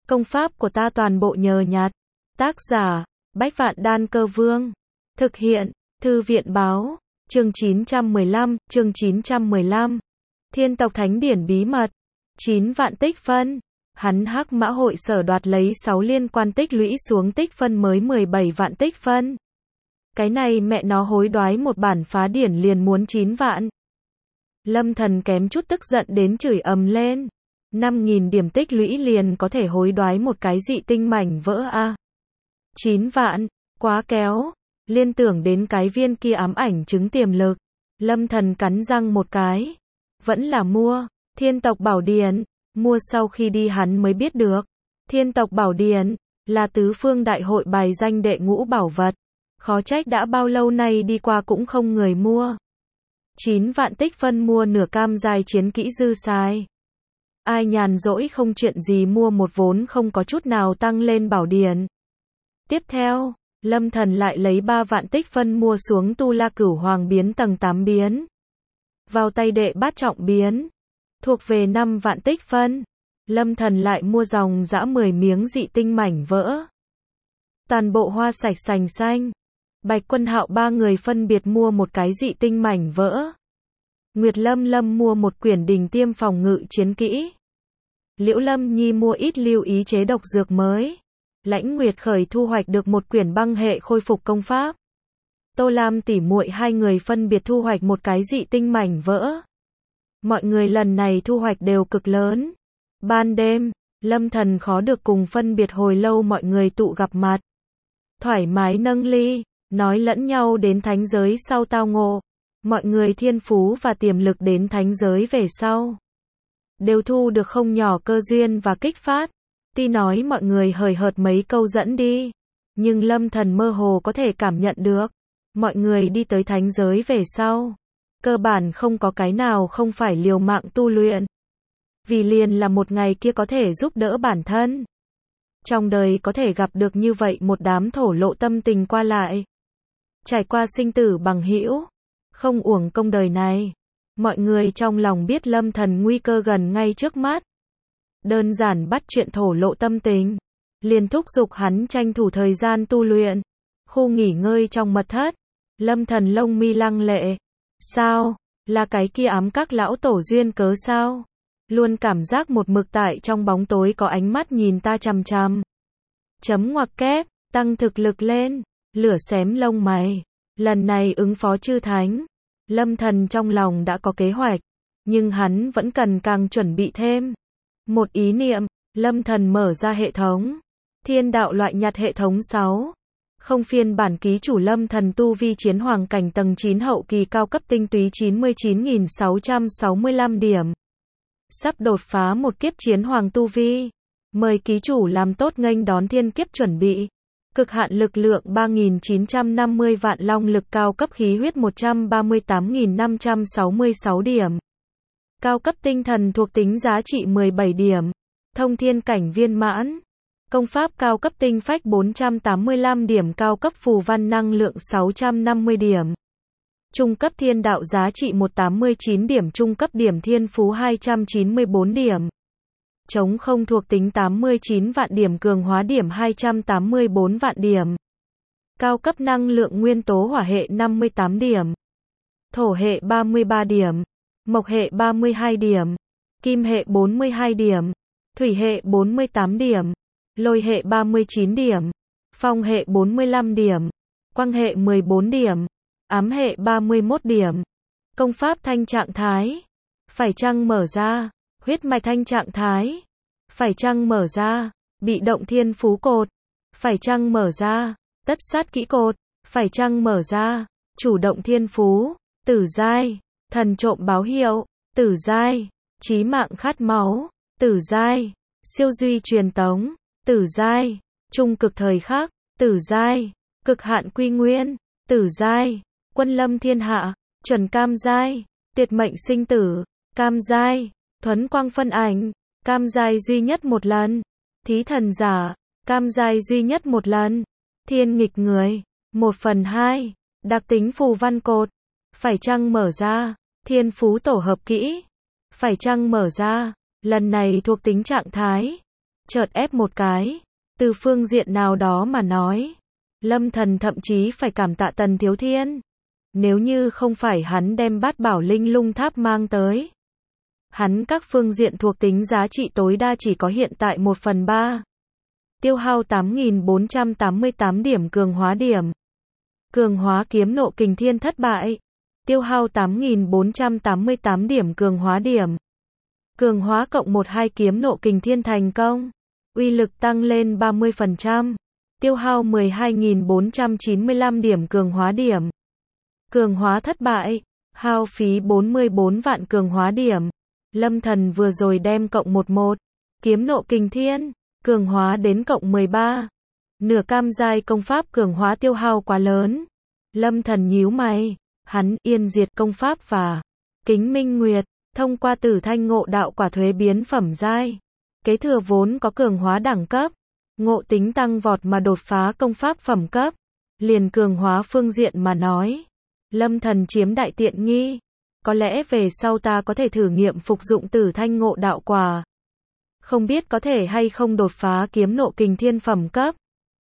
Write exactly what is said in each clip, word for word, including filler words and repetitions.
Công pháp của ta toàn bộ nhờ nhặt. Tác giả, Bách Vạn Đan Cơ Vương. Thực hiện, Thư viện báo. Chương chín trăm mười lăm, chương chín trăm mười lăm. Thiên tộc thánh điển bí mật. chín vạn tích phân. Hắn Hắc Mã hội sở đoạt lấy sáu liên quan tích lũy xuống tích phân mới mười bảy vạn tích phân. Cái này mẹ nó hối đoái một bản phá điển liền muốn chín vạn. Lâm Thần kém chút tức giận đến chửi ầm lên. năm nghìn điểm tích lũy liền có thể hối đoái một cái dị tinh mảnh vỡ a. chín vạn, quá kéo. Liên tưởng đến cái viên kia ám ảnh chứng tiềm lực. Lâm Thần cắn răng một cái. Vẫn là mua. Thiên tộc bảo điển. Mua sau khi đi hắn mới biết được. Thiên tộc bảo điển là tứ phương đại hội bài danh đệ ngũ bảo vật. Khó trách đã bao lâu nay đi qua cũng không người mua. chín vạn tích phân mua nửa cam giai chiến kỹ dư xài. Ai nhàn rỗi không chuyện gì mua một vốn không có chút nào tăng lên bảo điển. Tiếp theo, Lâm Thần lại lấy ba vạn tích phân mua xuống Tu La Cửu Hoàng biến tầng tám biến. Vào tay đệ bát trọng biến. Thuộc về năm vạn tích phân. Lâm Thần lại mua dòng dã mười miếng dị tinh mảnh vỡ. Toàn bộ hoa sạch sành xanh. Bạch Quân Hạo ba người phân biệt mua một cái dị tinh mảnh vỡ. Nguyệt Lâm Lâm mua một quyển đình tiêm phòng ngự chiến kỹ. Liễu Lâm Nhi mua ít lưu ý chế độc dược mới. Lãnh Nguyệt Khởi thu hoạch được một quyển băng hệ khôi phục công pháp. Tô Lam tỉ muội hai người phân biệt thu hoạch một cái dị tinh mảnh vỡ. Mọi người lần này thu hoạch đều cực lớn. Ban đêm, Lâm Thần khó được cùng phân biệt hồi lâu mọi người tụ gặp mặt. Thoải mái nâng ly, nói lẫn nhau đến thánh giới sau tao ngộ. Mọi người thiên phú và tiềm lực đến thánh giới về sau. Đều thu được không nhỏ cơ duyên và kích phát. Tuy nói mọi người hời hợt mấy câu dẫn đi. Nhưng Lâm Thần mơ hồ có thể cảm nhận được. Mọi người đi tới thánh giới về sau. Cơ bản không có cái nào không phải liều mạng tu luyện. Vì liền là một ngày kia có thể giúp đỡ bản thân. Trong đời có thể gặp được như vậy một đám thổ lộ tâm tình qua lại. Trải qua sinh tử bằng hữu. Không uổng công đời này. Mọi người trong lòng biết Lâm Thần nguy cơ gần ngay trước mắt. Đơn giản bắt chuyện thổ lộ tâm tình. Liền thúc giục hắn tranh thủ thời gian tu luyện. Khu nghỉ ngơi trong mật thất. Lâm Thần lông mi lăng lệ. Sao? Là cái kia ám các lão tổ duyên cớ sao? Luôn cảm giác một mực tại trong bóng tối có ánh mắt nhìn ta chằm chằm. Chấm ngoặc kép, tăng thực lực lên. Lửa xém lông mày. Lần này ứng phó chư thánh. Lâm Thần trong lòng đã có kế hoạch. Nhưng hắn vẫn cần càng chuẩn bị thêm. Một ý niệm, Lâm Thần mở ra hệ thống. Thiên đạo loại nhặt hệ thống sáu. Không phiên bản ký chủ Lâm Thần tu vi chiến hoàng cảnh tầng chín hậu kỳ cao cấp tinh túy chín mươi chín nghìn sáu trăm sáu mươi lăm điểm. Sắp đột phá một kiếp chiến hoàng tu vi. Mời ký chủ làm tốt nghênh đón thiên kiếp chuẩn bị. Cực hạn lực lượng ba nghìn chín trăm năm mươi vạn long lực cao cấp khí huyết một trăm ba mươi tám nghìn năm trăm sáu mươi sáu điểm. Cao cấp tinh thần thuộc tính giá trị mười bảy điểm. Thông thiên cảnh viên mãn. Công pháp cao cấp tinh phách bốn trăm tám mươi lăm điểm. Cao cấp phù văn năng lượng sáu trăm năm mươi điểm. Trung cấp thiên đạo giá trị một trăm tám mươi chín điểm. Trung cấp điểm thiên phú hai trăm chín mươi bốn điểm. Chống không thuộc tính tám mươi chín vạn điểm. Cường hóa điểm hai trăm tám mươi bốn vạn điểm. Cao cấp năng lượng nguyên tố hỏa hệ năm mươi tám điểm. Thổ hệ ba mươi ba điểm. Mộc hệ ba mươi hai điểm. Kim hệ bốn mươi hai điểm. Thủy hệ bốn mươi tám điểm. Lôi hệ ba mươi chín điểm. Phong hệ bốn mươi lăm điểm. Quang hệ mười bốn điểm. Ám hệ ba mươi mốt điểm. Công pháp thanh trạng thái. Phải chăng mở ra. Huyết mạch thanh trạng thái. Phải chăng mở ra. Bị động thiên phú cột. Phải chăng mở ra. Tất sát kỹ cột. Phải chăng mở ra. Chủ động thiên phú. Tử giai. Thần trộm báo hiệu. Tử giai. Chí mạng khát máu. Tử giai. Siêu duy truyền tống. Tử giai. Trung cực thời khắc. Tử giai. Cực hạn quy nguyên. Tử giai. Quân lâm thiên hạ. Chuẩn cam giai. Tuyệt mệnh sinh tử. Cam giai. Thuấn quang phân ảnh. Cam giai duy nhất một lần. Thí thần giả. Cam giai duy nhất một lần. Thiên nghịch người. Một phần hai. Đặc tính phù văn cột. Phải chăng mở ra. Thiên phú tổ hợp kỹ. Phải chăng mở ra. Lần này thuộc tính trạng thái. chợt ép một cái. Từ phương diện nào đó mà nói, Lâm Thần thậm chí phải cảm tạ Tần Thiếu Thiên. Nếu như không phải hắn đem bát bảo linh lung tháp mang tới, hắn các phương diện thuộc tính giá trị tối đa chỉ có hiện tại một phần ba. Tiêu hao tám nghìn bốn trăm tám mươi tám điểm cường hóa điểm. Cường hóa kiếm nộ kình thiên thất bại. Tiêu hao tám nghìn bốn trăm tám mươi tám điểm cường hóa điểm. Cường hóa cộng một hai kiếm nộ kình thiên thành công. Uy lực tăng lên ba mươi phần trăm. Tiêu hao mười hai nghìn bốn trăm chín mươi lăm điểm cường hóa điểm. Cường hóa thất bại. Hao phí bốn mươi bốn vạn cường hóa điểm. Lâm Thần vừa rồi đem cộng một một. Kiếm nộ kình thiên. Cường hóa đến cộng mười ba. Nửa cam giai công pháp cường hóa tiêu hao quá lớn. Lâm Thần nhíu mày. Hắn yên diệt công pháp và Kính Minh Nguyệt. Thông qua tử thanh ngộ đạo quả thuế biến phẩm giai. Kế thừa vốn có cường hóa đẳng cấp. Ngộ tính tăng vọt mà đột phá công pháp phẩm cấp. Liền cường hóa phương diện mà nói. Lâm Thần chiếm đại tiện nghi. Có lẽ về sau ta có thể thử nghiệm phục dụng tử thanh ngộ đạo quả. Không biết có thể hay không đột phá kiếm nộ kình thiên phẩm cấp.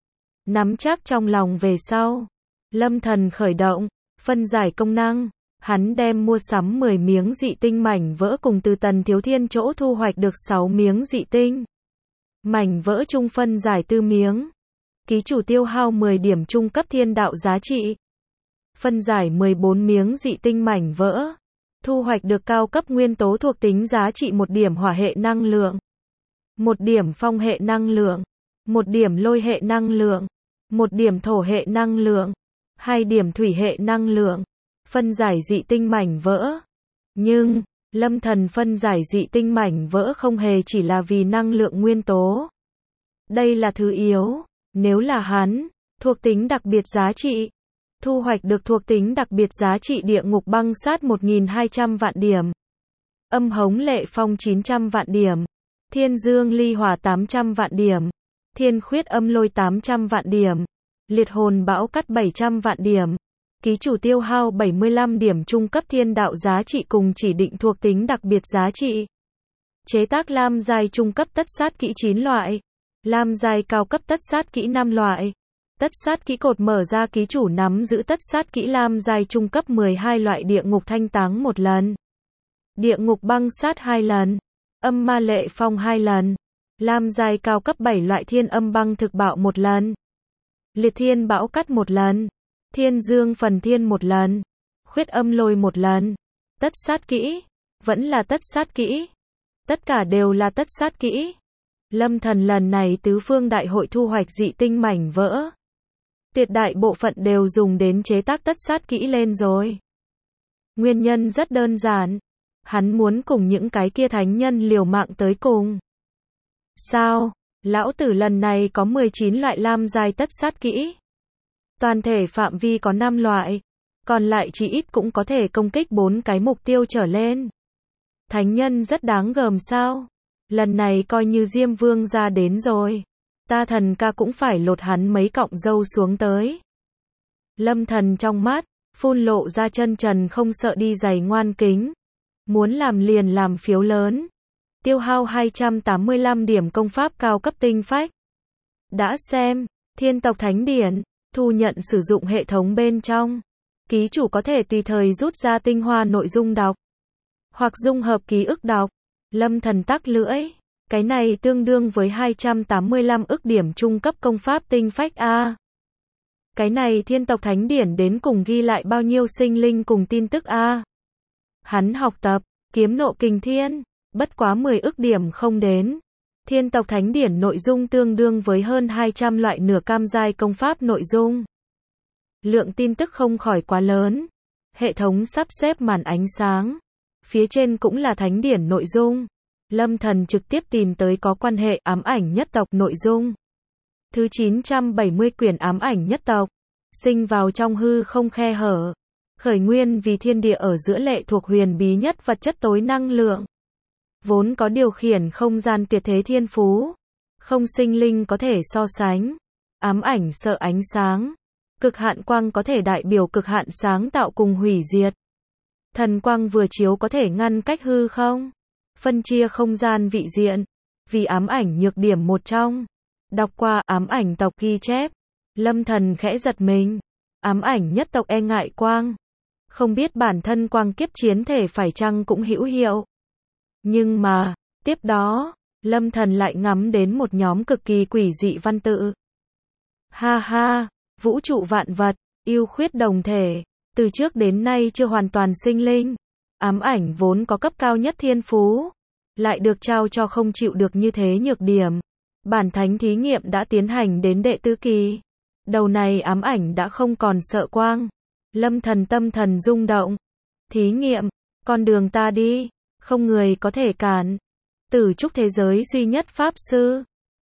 Nắm chắc trong lòng về sau. Lâm Thần khởi động, phân giải công năng. Hắn đem mua sắm mười miếng dị tinh mảnh vỡ cùng từ Tần Thiếu Thiên chỗ thu hoạch được sáu miếng dị tinh. Mảnh vỡ chung phân giải tư miếng. Ký chủ tiêu hao mười điểm trung cấp thiên đạo giá trị. Phân giải mười bốn miếng dị tinh mảnh vỡ. Thu hoạch được cao cấp nguyên tố thuộc tính giá trị một điểm hỏa hệ năng lượng. Một điểm phong hệ năng lượng. Một điểm lôi hệ năng lượng. Một điểm thổ hệ năng lượng. Hai điểm thủy hệ năng lượng. Phân giải dị tinh mảnh vỡ. Nhưng, Lâm Thần phân giải dị tinh mảnh vỡ không hề chỉ là vì năng lượng nguyên tố. Đây là thứ yếu. Nếu là hắn, thuộc tính đặc biệt giá trị. Thu hoạch được thuộc tính đặc biệt giá trị địa ngục băng sát một nghìn hai trăm vạn điểm. Âm hống lệ phong chín trăm vạn điểm. Thiên dương ly hỏa tám trăm vạn điểm. Thiên khuyết âm lôi tám trăm vạn điểm. Liệt hồn bão cắt bảy trăm vạn điểm. Ký chủ tiêu hao bảy mươi lăm điểm trung cấp thiên đạo giá trị cùng chỉ định thuộc tính đặc biệt giá trị. Chế tác lam giai trung cấp tất sát kỹ chín loại. Lam giai cao cấp tất sát kỹ năm loại. Tất sát kỹ cột mở ra ký chủ nắm giữ tất sát kỹ lam giai trung cấp mười hai loại địa ngục thanh táng một lần. Địa ngục băng sát hai lần. Âm ma lệ phong hai lần. Lam giai cao cấp bảy loại thiên âm băng thực bạo một lần. Liệt thiên bão cắt một lần. Thiên dương phần thiên một lần. Khuyết âm lôi một lần. Tất sát kỹ. Vẫn là tất sát kỹ. Tất cả đều là tất sát kỹ. Lâm Thần lần này tứ phương đại hội thu hoạch dị tinh mảnh vỡ. Tuyệt đại bộ phận đều dùng đến chế tác tất sát kỹ lên rồi. Nguyên nhân rất đơn giản. Hắn muốn cùng những cái kia thánh nhân liều mạng tới cùng. Sao? Lão tử lần này có mười chín loại lam giai tất sát kỹ. Toàn thể phạm vi có năm loại. Còn lại chỉ ít cũng có thể công kích bốn cái mục tiêu trở lên. Thánh nhân rất đáng gờm sao? Lần này coi như Diêm Vương ra đến rồi. Ta thần ca cũng phải lột hắn mấy cọng râu xuống tới. Lâm Thần trong mắt, phun lộ ra chân trần không sợ đi giày ngoan kính. Muốn làm liền làm phiếu lớn. Tiêu hao hai trăm tám mươi lăm điểm công pháp cao cấp tinh phách. Đã xem, Thiên tộc Thánh Điển, thu nhận sử dụng hệ thống bên trong. Ký chủ có thể tùy thời rút ra tinh hoa nội dung đọc. Hoặc dung hợp ký ức đọc. Lâm Thần tắc lưỡi. Cái này tương đương với hai trăm tám mươi lăm ức điểm trung cấp công pháp tinh phách A. Cái này Thiên tộc Thánh Điển đến cùng ghi lại bao nhiêu sinh linh cùng tin tức A. Hắn học tập, kiếm nộ kình thiên, bất quá mười ức điểm không đến. Thiên tộc Thánh Điển nội dung tương đương với hơn hai trăm loại nửa cam giai công pháp nội dung. Lượng tin tức không khỏi quá lớn. Hệ thống sắp xếp màn ánh sáng. Phía trên cũng là Thánh Điển nội dung. Lâm Thần trực tiếp tìm tới có quan hệ ám ảnh nhất tộc nội dung. Thứ chín trăm bảy mươi quyển ám ảnh nhất tộc. Sinh vào trong hư không khe hở. Khởi nguyên vì thiên địa ở giữa lệ thuộc huyền bí nhất vật chất tối năng lượng. Vốn có điều khiển không gian tuyệt thế thiên phú. Không sinh linh có thể so sánh. Ám ảnh sợ ánh sáng. Cực hạn quang có thể đại biểu cực hạn sáng tạo cùng hủy diệt. Thần quang vừa chiếu có thể ngăn cách hư không. Phân chia không gian vị diện. vì ám ảnh nhược điểm một trong. Đọc qua ám ảnh tộc ghi chép, Lâm Thần khẽ giật mình. Ám ảnh nhất tộc e ngại quang. Không biết bản thân quang kiếp chiến thể phải chăng cũng hữu hiệu. Nhưng mà, tiếp đó, Lâm Thần lại ngắm đến một nhóm cực kỳ quỷ dị văn tự. Ha ha, vũ trụ vạn vật, yêu khuyết đồng thể, từ trước đến nay chưa hoàn toàn sinh linh. Ám ảnh vốn có cấp cao nhất thiên phú, lại được trao cho không chịu được như thế nhược điểm. Bản thánh thí nghiệm đã tiến hành đến đệ tứ kỳ. Đầu này ám ảnh đã không còn sợ quang. Lâm Thần tâm thần rung động. Thí nghiệm, con đường ta đi, không người có thể cản. Tử trúc thế giới duy nhất pháp sư.